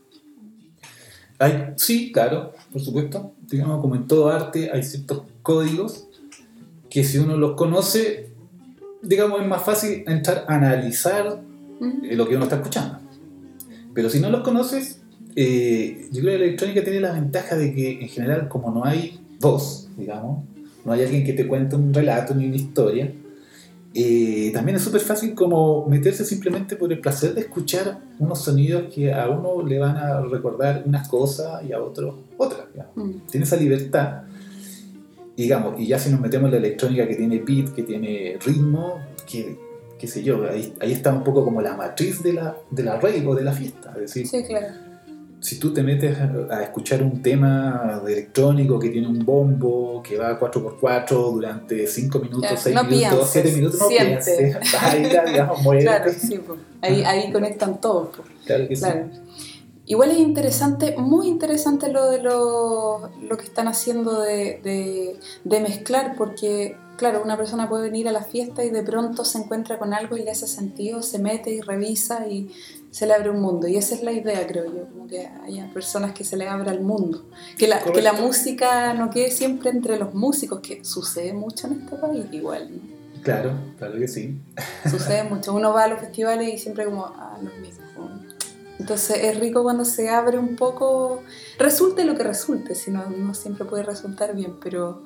Hay, sí, claro, por supuesto. Digamos, como en todo arte, hay ciertos códigos que si uno los conoce, digamos, es más fácil entrar a analizar Uh-huh. eh, lo que uno está escuchando. Pero si no los conoces, eh, yo creo que la electrónica tiene la ventaja de que, en general, como no hay voz, digamos, no hay alguien que te cuente un relato ni una historia, eh, también es súper fácil como meterse simplemente por el placer de escuchar unos sonidos que a uno le van a recordar unas cosas y a otros otras, digamos. Uh-huh. Tiene esa libertad, y, digamos, y ya si nos metemos en la electrónica que tiene beat, que tiene ritmo, que, qué sé yo, ahí, ahí está un poco como la matriz de la, de la rave o de la fiesta. Es decir, Sí, claro. si tú te metes a escuchar un tema de electrónico que tiene un bombo que va cuatro por cuatro durante cinco minutos, Claro, seis no minutos, pienses, siete minutos, no siente. pienses, baila, digamos, muévete. Claro, sí, pues. Ahí, ahí conectan todos. Pues. Claro que Claro. sí. Igual es interesante, muy interesante lo de lo, lo que están haciendo de, de, de mezclar, porque, claro, una persona puede venir a la fiesta y de pronto se encuentra con algo y le hace sentido, se mete y revisa y se le abre un mundo. Y esa es la idea, creo yo, como que haya personas que se les abra el mundo. Que la, que la música no quede siempre entre los músicos, que sucede mucho en este país igual, ¿no? Claro, claro que sí. Sucede mucho. Uno va a los festivales y siempre como, ah, los mismos. Entonces es rico cuando se abre un poco, resulte lo que resulte, si no, no siempre puede resultar bien, pero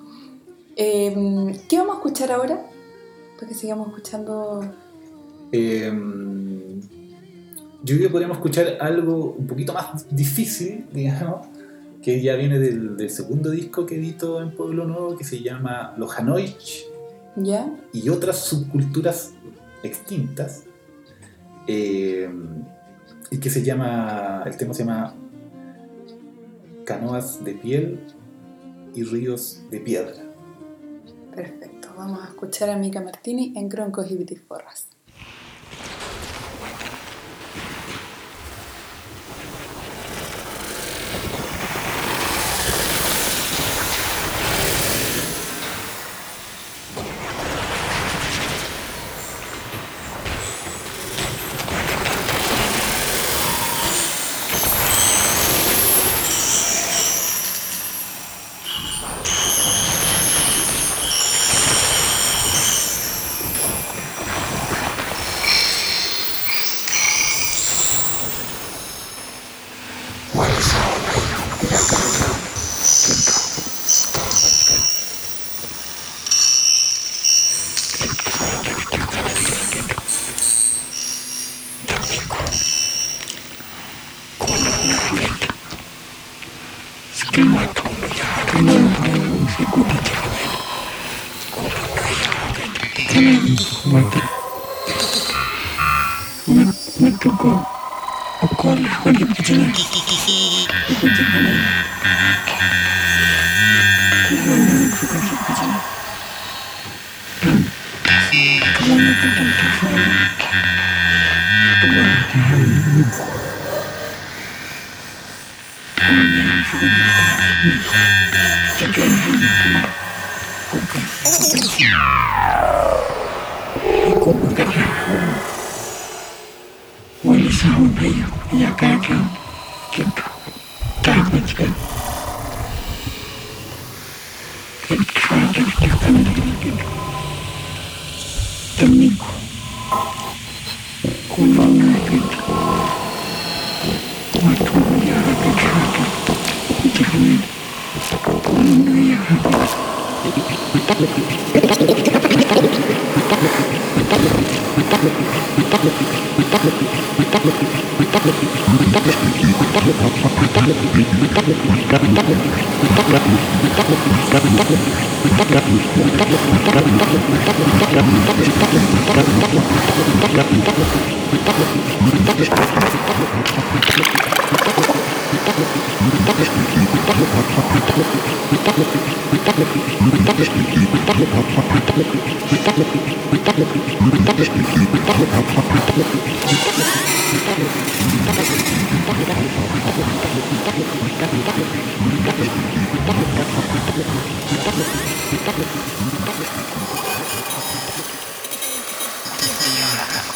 eh, ¿qué vamos a escuchar ahora? Para que sigamos escuchando. Eh, yo creo que podríamos escuchar algo un poquito más difícil, digamos, que ya viene del, del segundo disco que edito en Pueblo Nuevo, que se llama Los Hanoi ¿Ya? y otras subculturas extintas. Eh, y que se llama, el tema se llama Canoas de piel y ríos de piedra. Perfecto, vamos a escuchar a Mica Martini en Croncos y Vitiforras.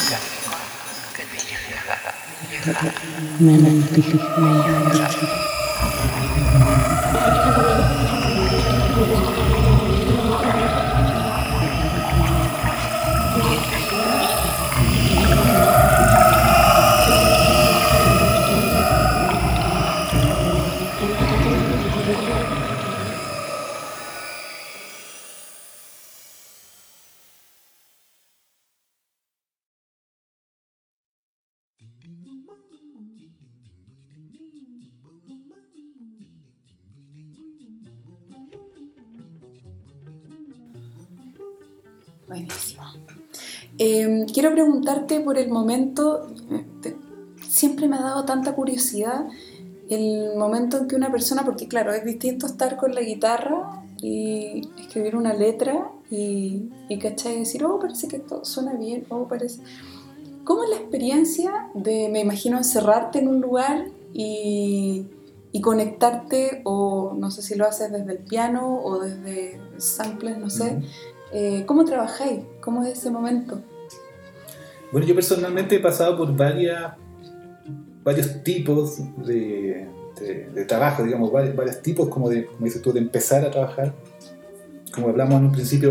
Buenísimo. Eh, quiero preguntarte por el momento, te, siempre me ha dado tanta curiosidad el momento en que una persona, porque claro, es distinto estar con la guitarra y escribir una letra y, y ¿cachai? Y decir, oh, parece que esto suena bien, oh, parece... ¿Cómo es la experiencia de, me imagino, encerrarte en un lugar y, y conectarte, o no sé si lo haces desde el piano o desde samples, no sé, uh-huh. Eh, ¿cómo trabajáis? ¿Cómo es ese momento? Bueno, yo personalmente he pasado por varias, varios tipos de, de, de trabajo, digamos, varios, varios tipos, como, de, como dices tú, de empezar a trabajar. Como hablamos en un principio,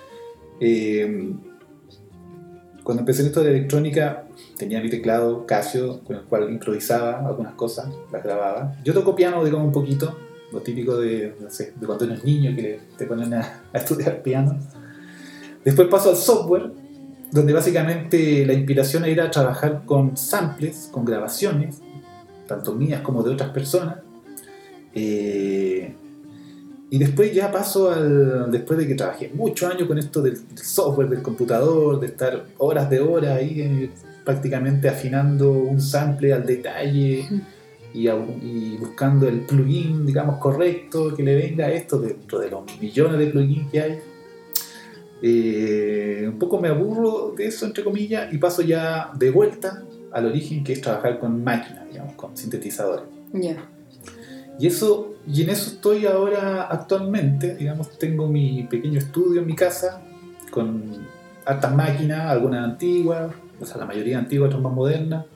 eh, cuando empecé en esto de electrónica, tenía mi teclado Casio, con el cual improvisaba algunas cosas, las grababa. Yo toco piano, digamos, un poquito, lo típico de, no sé, de cuando eres niño, que te ponen a, a estudiar piano. Después paso al software, donde básicamente la inspiración era trabajar con samples, con grabaciones, tanto mías como de otras personas. Eh, y después ya paso al... Después de que trabajé muchos años con esto del, del software, del computador, de estar horas de horas ahí eh, prácticamente afinando un sample al detalle y, a, y buscando el plugin, digamos, correcto, que le venga a esto dentro de los millones de plugins que hay. Eh, un poco me aburro de eso, entre comillas, y paso ya de vuelta al origen, que es trabajar con máquinas, digamos, con sintetizadores. Yeah. Y eso, y en eso estoy ahora actualmente, digamos, tengo mi pequeño estudio en mi casa, con hartas máquinas, algunas antiguas, o sea, la mayoría antiguas, otras más modernas,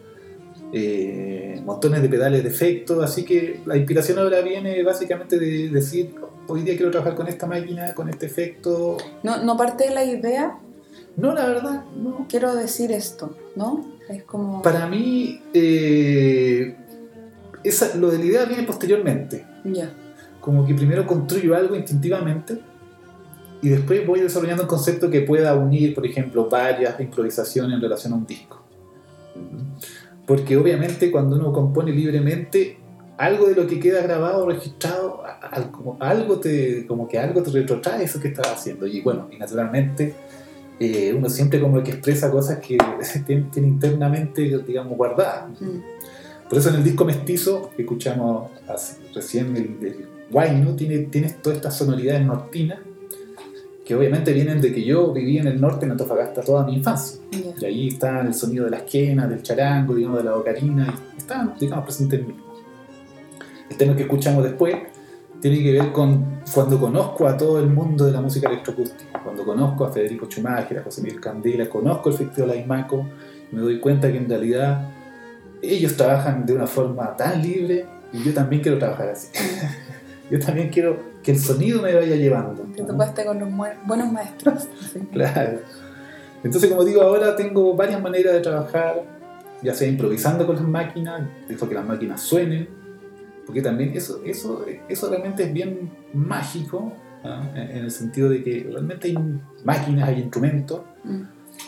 eh, montones de pedales de efecto, así que la inspiración ahora viene básicamente de decir, hoy día quiero trabajar con esta máquina, con este efecto. ¿No, no parte de la idea? No, la verdad, no. Quiero decir esto, ¿no? Es como... Para mí, eh, esa, lo de la idea viene posteriormente. Ya. Yeah. Como que primero construyo algo instintivamente y después voy desarrollando un concepto que pueda unir, por ejemplo, varias improvisaciones en relación a un disco. Porque obviamente cuando uno compone libremente, algo de lo que queda grabado o registrado, algo te, como que algo te retrotrae eso que estás haciendo. Y bueno, y naturalmente eh, uno siempre como que expresa cosas que tiene, tiene internamente, digamos, guardadas. Mm. Por eso en el disco Mestizo, que escuchamos hace, recién, el, el Huayno, tiene, tiene todas estas sonoridades nortinas, que obviamente vienen de que yo viví en el norte, en Antofagasta, toda mi infancia. Yeah. Y ahí está el sonido de las quenas, del charango, digamos, de la ocarina, y están, digamos, presentes en mí. El tema que escuchamos después tiene que ver con cuando conozco a todo el mundo de la música electroacústica, cuando conozco a Federico Schumacher, a José Miguel Candela, conozco el Festival Aymaco, me doy cuenta que en realidad ellos trabajan de una forma tan libre y yo también quiero trabajar así. Yo también quiero que el sonido me vaya llevando. Que tú puedas estar con los buenos maestros. Sí. Claro. Entonces, como digo, ahora tengo varias maneras de trabajar, ya sea improvisando con las máquinas, dejo que las máquinas suenen, porque también eso, eso, eso realmente es bien mágico, ¿no? En el sentido de que realmente hay máquinas, hay instrumentos, mm.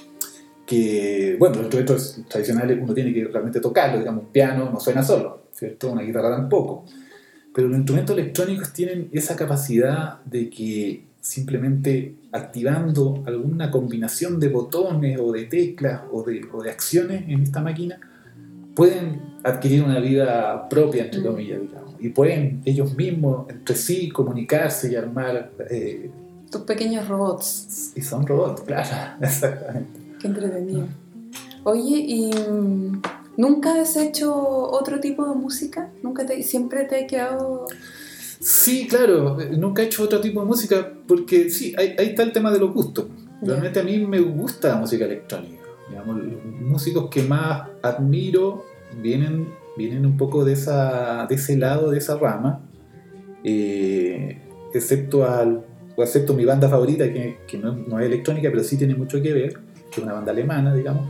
que, bueno, los instrumentos tradicionales uno tiene que realmente tocarlos, digamos, un piano no suena solo, ¿cierto? Una guitarra tampoco. Pero los instrumentos electrónicos tienen esa capacidad de que simplemente activando alguna combinación de botones o de teclas o de, o de acciones en esta máquina pueden adquirir una vida propia, entre comillas, digamos, y pueden ellos mismos entre sí comunicarse y armar eh, tus pequeños robots. Y son robots, claro, exactamente. Qué entretenido. Oye, y ¿nunca has hecho otro tipo de música? ¿Nunca te, siempre te ha quedado...? Sí, claro, nunca he hecho otro tipo de música porque sí, ahí, ahí está el tema de los gustos. Realmente yeah. A mí me gusta la música electrónica. Digamos, los músicos que más admiro vienen, vienen un poco de, esa, de ese lado, de esa rama, eh, excepto, al, o excepto mi banda favorita, que, que no, no es electrónica, pero sí tiene mucho que ver, que es una banda alemana, digamos.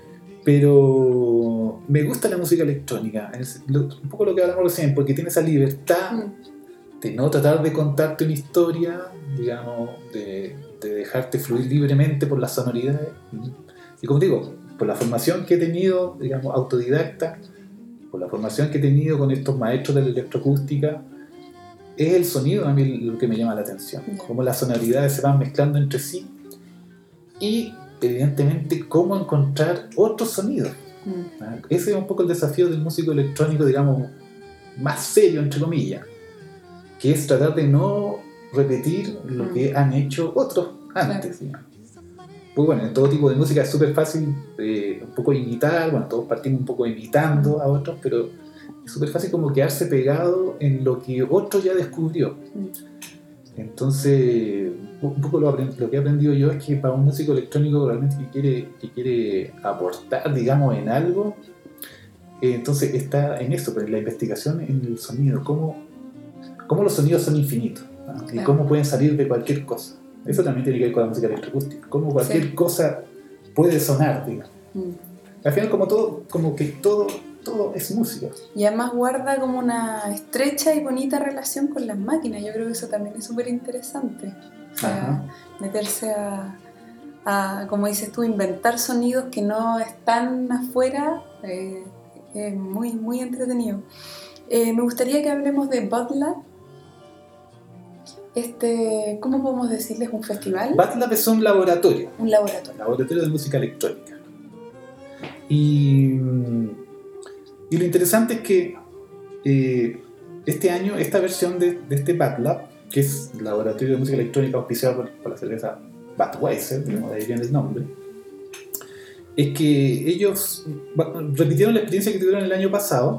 Pero me gusta la música electrónica, es lo, un poco lo que hablamos recién, porque tiene esa libertad mm. de no tratar de contarte una historia, digamos, de, de dejarte fluir libremente por las sonoridades. Y como digo, por la formación que he tenido, digamos, autodidacta, por la formación que he tenido con estos maestros de la electroacústica, es el sonido a mí lo que me llama la atención, cómo las sonoridades se van mezclando entre sí y evidentemente cómo encontrar otros sonidos. Mm. ¿Ah? Ese es un poco el desafío del músico electrónico, digamos, más serio, entre comillas, que es tratar de no repetir lo mm. que han hecho otros antes. Claro. Pues bueno, en todo tipo de música es súper fácil eh, un poco imitar, bueno, todos partimos un poco imitando a otros, pero es súper fácil como quedarse pegado en lo que otro ya descubrió. Entonces, un poco lo, aprend- lo que he aprendido yo es que para un músico electrónico realmente que quiere, que quiere aportar, digamos, en algo, eh, entonces está en eso, pero en la investigación en el sonido, cómo, cómo los sonidos son infinitos, ¿no? Claro. Y cómo pueden salir de cualquier cosa. Eso también tiene que ver con la música electroacústica, cómo cualquier sí. cosa puede sonar, digamos. Mm. Al final, como todo, como que todo, todo es música. Y además guarda como una estrecha y bonita relación con las máquinas. Yo creo que eso también es súper interesante. O sea, ajá. meterse a, a, como dices tú, inventar sonidos que no están afuera, eh, es muy, muy entretenido. Eh, me gustaría que hablemos de BudLab. Este, ¿cómo podemos decirles? ¿Un festival? BudLab es un laboratorio. Un laboratorio. Laboratorio de música electrónica. Y, y lo interesante es que eh, este año, esta versión de, de este BudLab, que es el laboratorio de música electrónica auspiciado por, por la cerveza Budweiser, digamos, de ahí viene el nombre, es que ellos repitieron la experiencia que tuvieron el año pasado,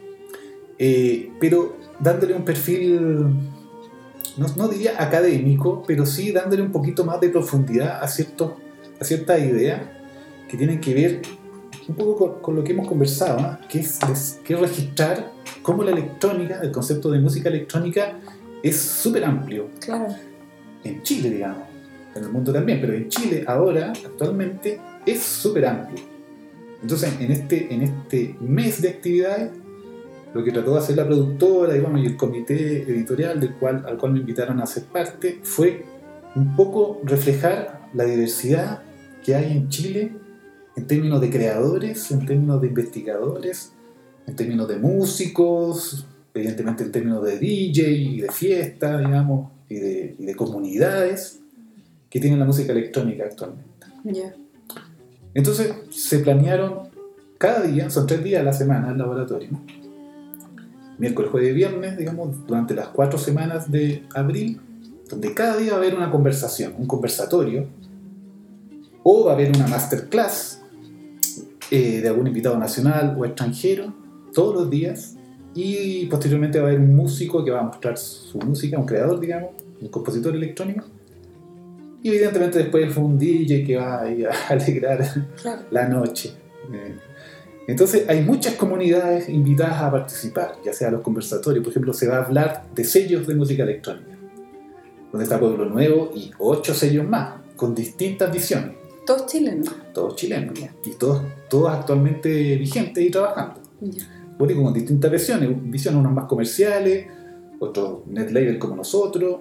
eh, pero dándole un perfil... No, no diría académico, pero sí dándole un poquito más de profundidad a, ciertos, a ciertas ideas que tienen que ver un poco con, con lo que hemos conversado, ¿eh? que, es, es, que es registrar cómo la electrónica, el concepto de música electrónica es súper amplio. Claro. En Chile, digamos, en el mundo también, pero en Chile ahora, actualmente, es súper amplio. Entonces, en este, en este mes de actividades, lo que trató de hacer la productora, digamos, y el comité editorial del cual, al cual me invitaron a ser parte fue un poco reflejar la diversidad que hay en Chile en términos de creadores, en términos de investigadores, en términos de músicos, evidentemente en términos de D J y de fiesta, digamos, y de, y de comunidades que tienen la música electrónica actualmente. Yeah. Entonces se planearon cada día, son tres días a la semana el laboratorio, ¿no? Miércoles, jueves y viernes, digamos, durante las cuatro semanas de abril, donde cada día va a haber una conversación, un conversatorio, o va a haber una masterclass eh, de algún invitado nacional o extranjero, todos los días, y posteriormente va a haber un músico que va a mostrar su música, un creador, digamos, un compositor electrónico, y evidentemente después fue un D J que va a, ir a alegrar claro. la noche. Eh, Entonces hay muchas comunidades invitadas a participar, ya sea los conversatorios. Por ejemplo, se va a hablar de sellos de música electrónica, donde está Pueblo Nuevo y ocho sellos más, con distintas visiones. ¿Todos chilenos? Todos chilenos, yeah. Y todos, todos actualmente vigentes y trabajando. Yeah. Bueno, con distintas visiones, visiones unos más comerciales, otros net label como nosotros,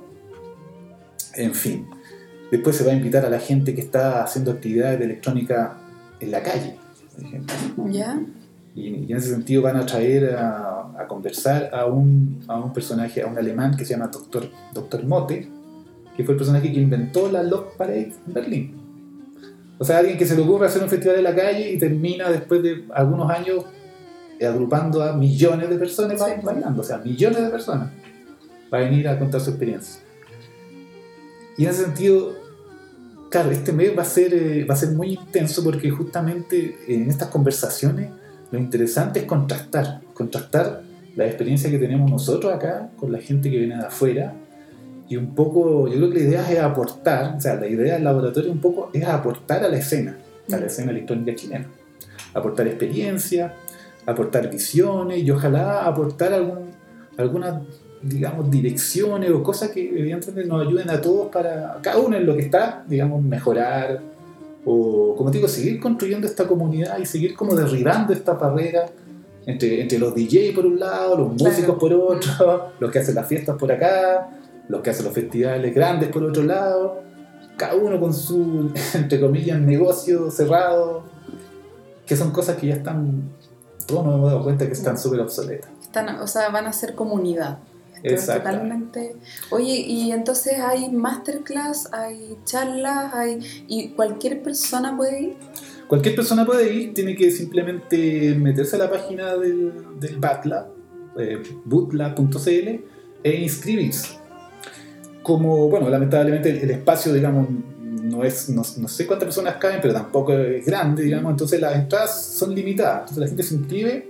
en fin. Después se va a invitar a la gente que está haciendo actividades de electrónica en la calle, por ejemplo. ¿Ya? Y, y en ese sentido van a traer a, a conversar a un, a un personaje, a un alemán que se llama Doctor Doctor Motte, que fue el personaje que inventó la Love Parade en Berlín. O sea, alguien que se le ocurre hacer un festival en la calle y termina después de algunos años agrupando a millones de personas sí. bailando, o sea, millones de personas para venir a contar su experiencia. Y en ese sentido, claro, este mes va a ser, eh, va a ser muy intenso porque justamente en estas conversaciones lo interesante es contrastar, contrastar la experiencia que tenemos nosotros acá con la gente que viene de afuera y un poco, yo creo que la idea es aportar, o sea, la idea del laboratorio un poco es aportar a la escena, a la escena electrónica chilena. Aportar experiencia, aportar visiones y ojalá aportar algún, algunas, digamos, direcciones o cosas que evidentemente nos ayuden a todos para, cada uno en lo que está, digamos, mejorar o, como te digo, seguir construyendo esta comunidad y seguir como derribando esta barrera entre, entre los D J por un lado, los músicos claro. por otro, los que hacen las fiestas por acá, los que hacen los festivales grandes por otro lado, cada uno con su, entre comillas, negocio cerrado, que son cosas que ya están, todos nos hemos dado cuenta que están súper obsoletas. Están, o sea, van a ser comunidad. Exacto. Totalmente. Oye, y entonces hay masterclass, hay charlas, hay y cualquier persona puede ir. Cualquier persona puede ir, tiene que simplemente meterse a la página del, del BATLab, eh, bootlab punto c l, e inscribirse. Como, bueno, lamentablemente el, el espacio, digamos, no es, no, no sé cuántas personas caben, pero tampoco es grande, digamos, entonces las entradas son limitadas. Entonces la gente se inscribe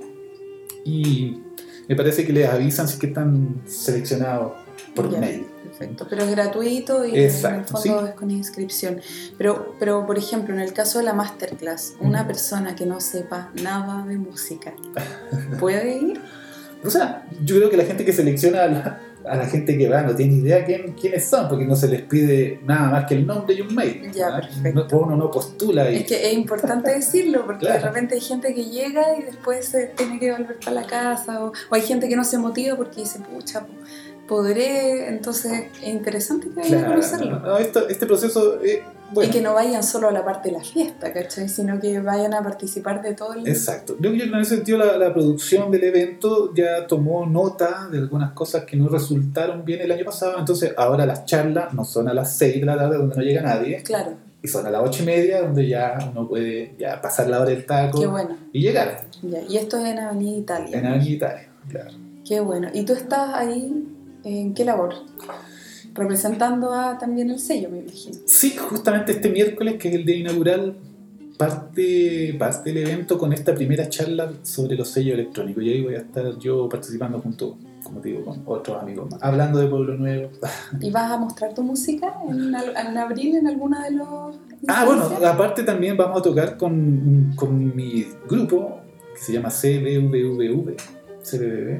y me parece que les avisan si es que están seleccionados por ya, mail. Perfecto, pero es gratuito y exacto, en el fondo sí. es con inscripción. Pero, pero, por ejemplo, en el caso de la masterclass, una mm. persona que no sepa nada de música, ¿puede ir? O sea, yo creo que la gente que selecciona a la, a la gente que va no tiene idea quién, quiénes son, porque no se les pide nada más que el nombre y un mail. Ya, ¿no? Perfecto. Uno no postula. Y... Es que es importante decirlo, porque claro. de repente hay gente que llega y después se tiene que volver para la casa, o, o hay gente que no se motiva porque dice, pucha, podré, entonces es interesante que vayan claro. a conocerlo. No, esto, este proceso... Eh, bueno. Y que no vayan solo a la parte de la fiesta, ¿cachai? Sino que vayan a participar de todo el... Exacto. Yo creo que en ese sentido la, la producción del evento ya tomó nota de algunas cosas que no resultaron bien el año pasado, entonces ahora las charlas no son a las seis de la tarde donde no llega nadie. Claro. Y son a las ocho y media donde ya uno puede ya pasar la hora del taco. Qué bueno. Y llegar. Ya. Y esto es en Avenida Italia. En Avenida Italia, claro. Qué bueno. ¿Y tú estás ahí en qué labor? Representando a también el sello, me imagino. Sí, justamente este miércoles, que es el día inaugural, parte, parte del evento con esta primera charla sobre los sellos electrónicos. Y ahí voy a estar yo participando junto, como te digo, con otros amigos más, hablando de Pueblo Nuevo. ¿Y vas a mostrar tu música en, en abril en alguna de los...? Ah, bueno, aparte también vamos a tocar con, con mi grupo, que se llama C B V V V, C B V V.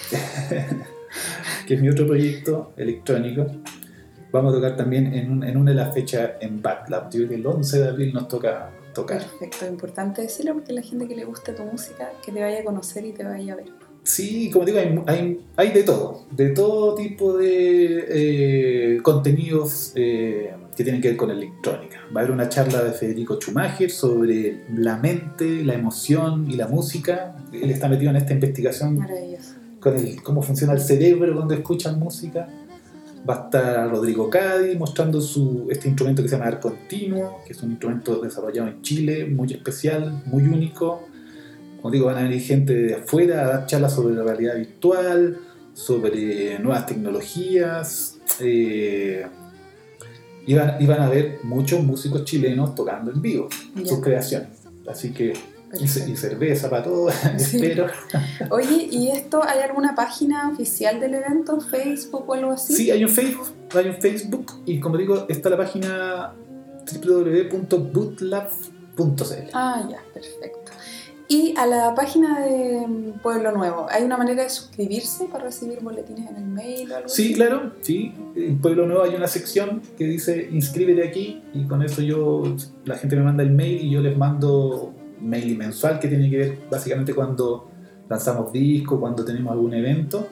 que es mi otro proyecto electrónico. Vamos a tocar también en, un, en una de las fechas en BATLab. Yo creo que el once de abril nos toca tocar. Perfecto, importante decirlo porque la gente que le gusta tu música, que te vaya a conocer y te vaya a ver. Sí, como digo, hay, hay, hay de todo, de todo tipo de eh, contenidos eh, que tienen que ver con electrónica. Va a haber una charla de Federico Schumacher sobre la mente, la emoción y la música. Él está metido en esta investigación. Maravilloso. Con el, cómo funciona el cerebro cuando escuchan música. Va a estar Rodrigo Cadi mostrando su, este instrumento que se llama arco continuo, que es un instrumento desarrollado en Chile, muy especial, muy único. Como digo, van a venir gente de afuera a dar charlas sobre la realidad virtual, sobre nuevas tecnologías, eh, y, van, y van a ver muchos músicos chilenos tocando en vivo yeah. sus creaciones. Así que Y, y cerveza para todos, sí. espero. Oye, ¿y esto hay alguna página oficial del evento, Facebook o algo así? Sí, hay un Facebook, hay un Facebook y como digo, está la página doble u doble u doble u punto bootlab punto c l. Ah, ya, perfecto. Y a la página de Pueblo Nuevo, ¿hay una manera de suscribirse para recibir boletines en el mail o algo sí, así? Claro, sí. En Pueblo Nuevo hay una sección que dice inscríbete aquí y con eso yo, la gente me manda el mail y yo les mando mail mensual que tiene que ver básicamente cuando lanzamos discos, cuando tenemos algún evento.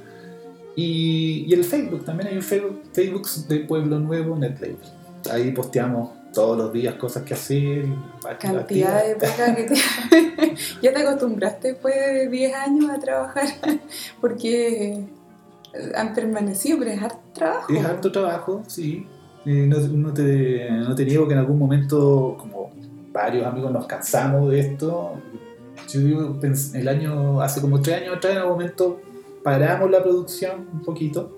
Y, y el Facebook, también hay un Facebook, Facebook de Pueblo Nuevo NetLabel. Ahí posteamos todos los días cosas que hacer. Cantidad de pega que te... ¿Ya te acostumbraste después de diez años a trabajar? Porque han permanecido, pero es harto trabajo. Es harto trabajo, sí. Eh, no, no, te, no te niego que en algún momento, como varios amigos, nos cansamos de esto. Yo digo, el año, hace como tres años atrás, en algún momento paramos la producción un poquito.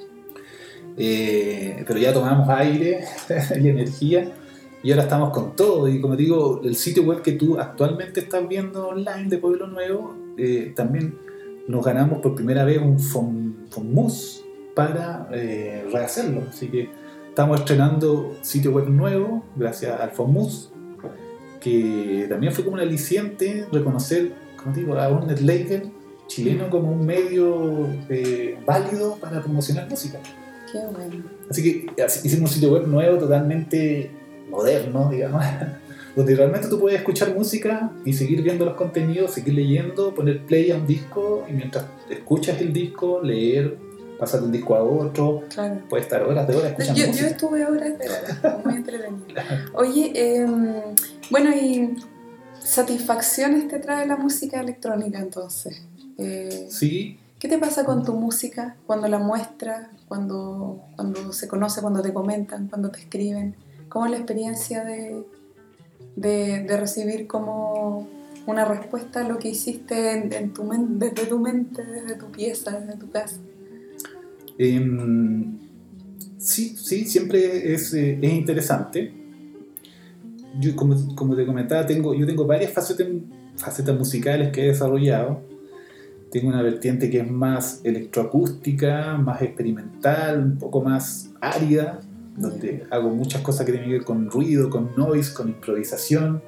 Eh, pero ya tomamos aire y energía y ahora estamos con todo. Y como digo, el sitio web que tú actualmente estás viendo online de Pueblo Nuevo, eh, también nos ganamos por primera vez un FONMUS para eh, rehacerlo. Así que estamos estrenando sitio web nuevo gracias al FONMUS que también fue como un aliciente reconocer, como te digo, a un label chileno como un medio eh, válido para promocionar música. Qué bueno. Así que así, hicimos un sitio web nuevo, totalmente moderno, digamos, donde realmente tú puedes escuchar música y seguir viendo los contenidos, seguir leyendo, poner play a un disco y mientras escuchas el disco, leer, pasar de un disco a otro, claro. Puedes estar horas de horas escuchando yo, música. Yo estuve horas de horas, muy entretenido. Oye, eh, bueno, y satisfacciones te trae la música electrónica entonces. Eh, sí. ¿Qué te pasa con tu música cuando la muestras, cuando, cuando se conoce, cuando te comentan, cuando te escriben? ¿Cómo es la experiencia de, de, de recibir como una respuesta a lo que hiciste en, en tu men- desde tu mente, desde tu pieza, desde tu casa? Eh, sí, sí, siempre es, eh, es interesante. Yo, como, como te comentaba, tengo, yo tengo varias facetas, facetas musicales que he desarrollado. Tengo una vertiente que es más electroacústica, más experimental, un poco más árida, donde hago muchas cosas que tienen que ver con ruido, con noise, con improvisación,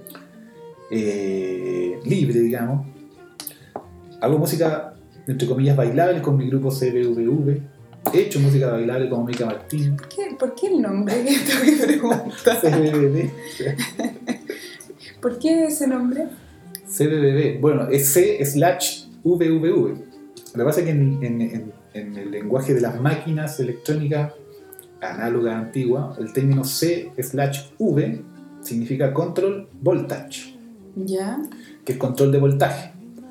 eh, libre, digamos. Hago música, entre comillas, bailable con mi grupo C B V V. He hecho música bailable con Mica Martín. ¿Por qué, ¿Por qué el nombre que tengo que preguntar? C B V V. ¿Por qué ese nombre? C B V V. Bueno, es C slash V V V. Lo que pasa es que en, en, en, en el lenguaje de las máquinas electrónicas análogas antiguas, el término C slash V significa control voltage. ¿Ya? Que es control de voltaje.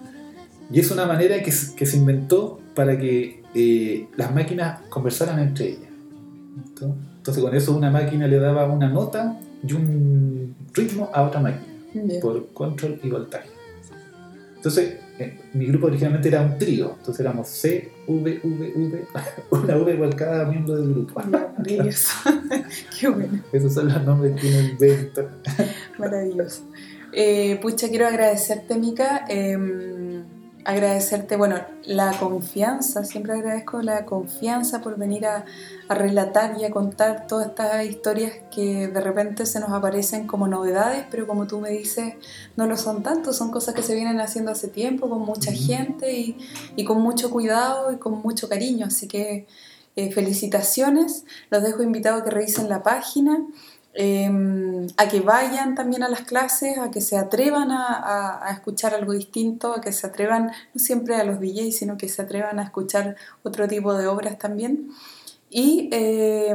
Y es una manera que, que se inventó para que eh, las máquinas conversaran entre ellas. Entonces con eso una máquina le daba una nota y un ritmo a otra máquina. Yeah. Por control y voltaje. Entonces eh, mi grupo originalmente era un trío. Entonces éramos C, V, V, V, una V por cada miembro del grupo. Maravilloso. Qué bueno. Esos son los nombres que uno inventa. Maravilloso. Eh, pucha, quiero agradecerte, Mica. Eh, agradecerte, bueno, la confianza, siempre agradezco la confianza por venir a, a relatar y a contar todas estas historias que de repente se nos aparecen como novedades, pero como tú me dices, no lo son tanto, son cosas que se vienen haciendo hace tiempo, con mucha uh-huh. gente y, y con mucho cuidado y con mucho cariño, así que eh, felicitaciones, los dejo invitados a que revisen la página. Eh, a que vayan también a las clases, a que se atrevan a, a, a escuchar algo distinto, a que se atrevan no siempre a los D Js, sino que se atrevan a escuchar otro tipo de obras también. Y eh,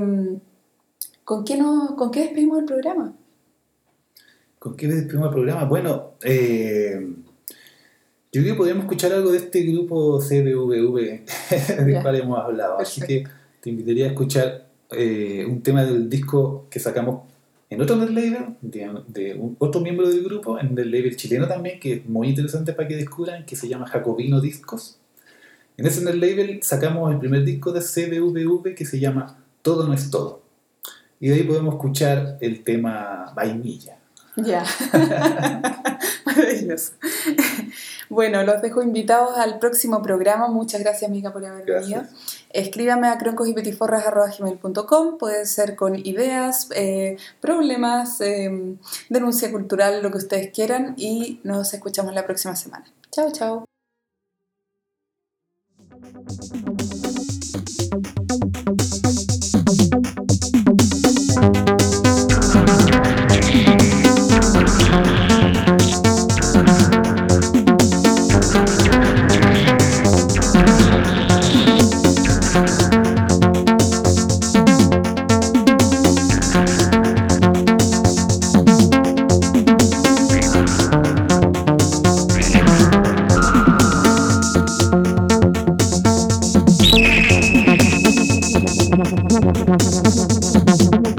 ¿con qué, nos, ¿con qué despedimos el programa? ¿Con qué despedimos el programa? Bueno, eh, yo creo que podríamos escuchar algo de este grupo C B V V del yeah. cual hemos hablado. Perfecto. Así que te invitaría a escuchar Eh, un tema del disco que sacamos en otro label de, de un, otro miembro del grupo, en el label chileno también, que es muy interesante para que descubran, que se llama Jacobino Discos. En ese label sacamos el primer disco de C B V V que se llama Todo no es todo, y de ahí podemos escuchar el tema Vainilla. Ya, maravilloso. Bueno, los dejo invitados al próximo programa. Muchas gracias, Mica, por haber venido. Escríbame a croncos y petiforras arroba gmail punto com. Puede ser con ideas, eh, problemas, eh, denuncia cultural, lo que ustedes quieran. Y nos escuchamos la próxima semana. Chao, chao. Thank you.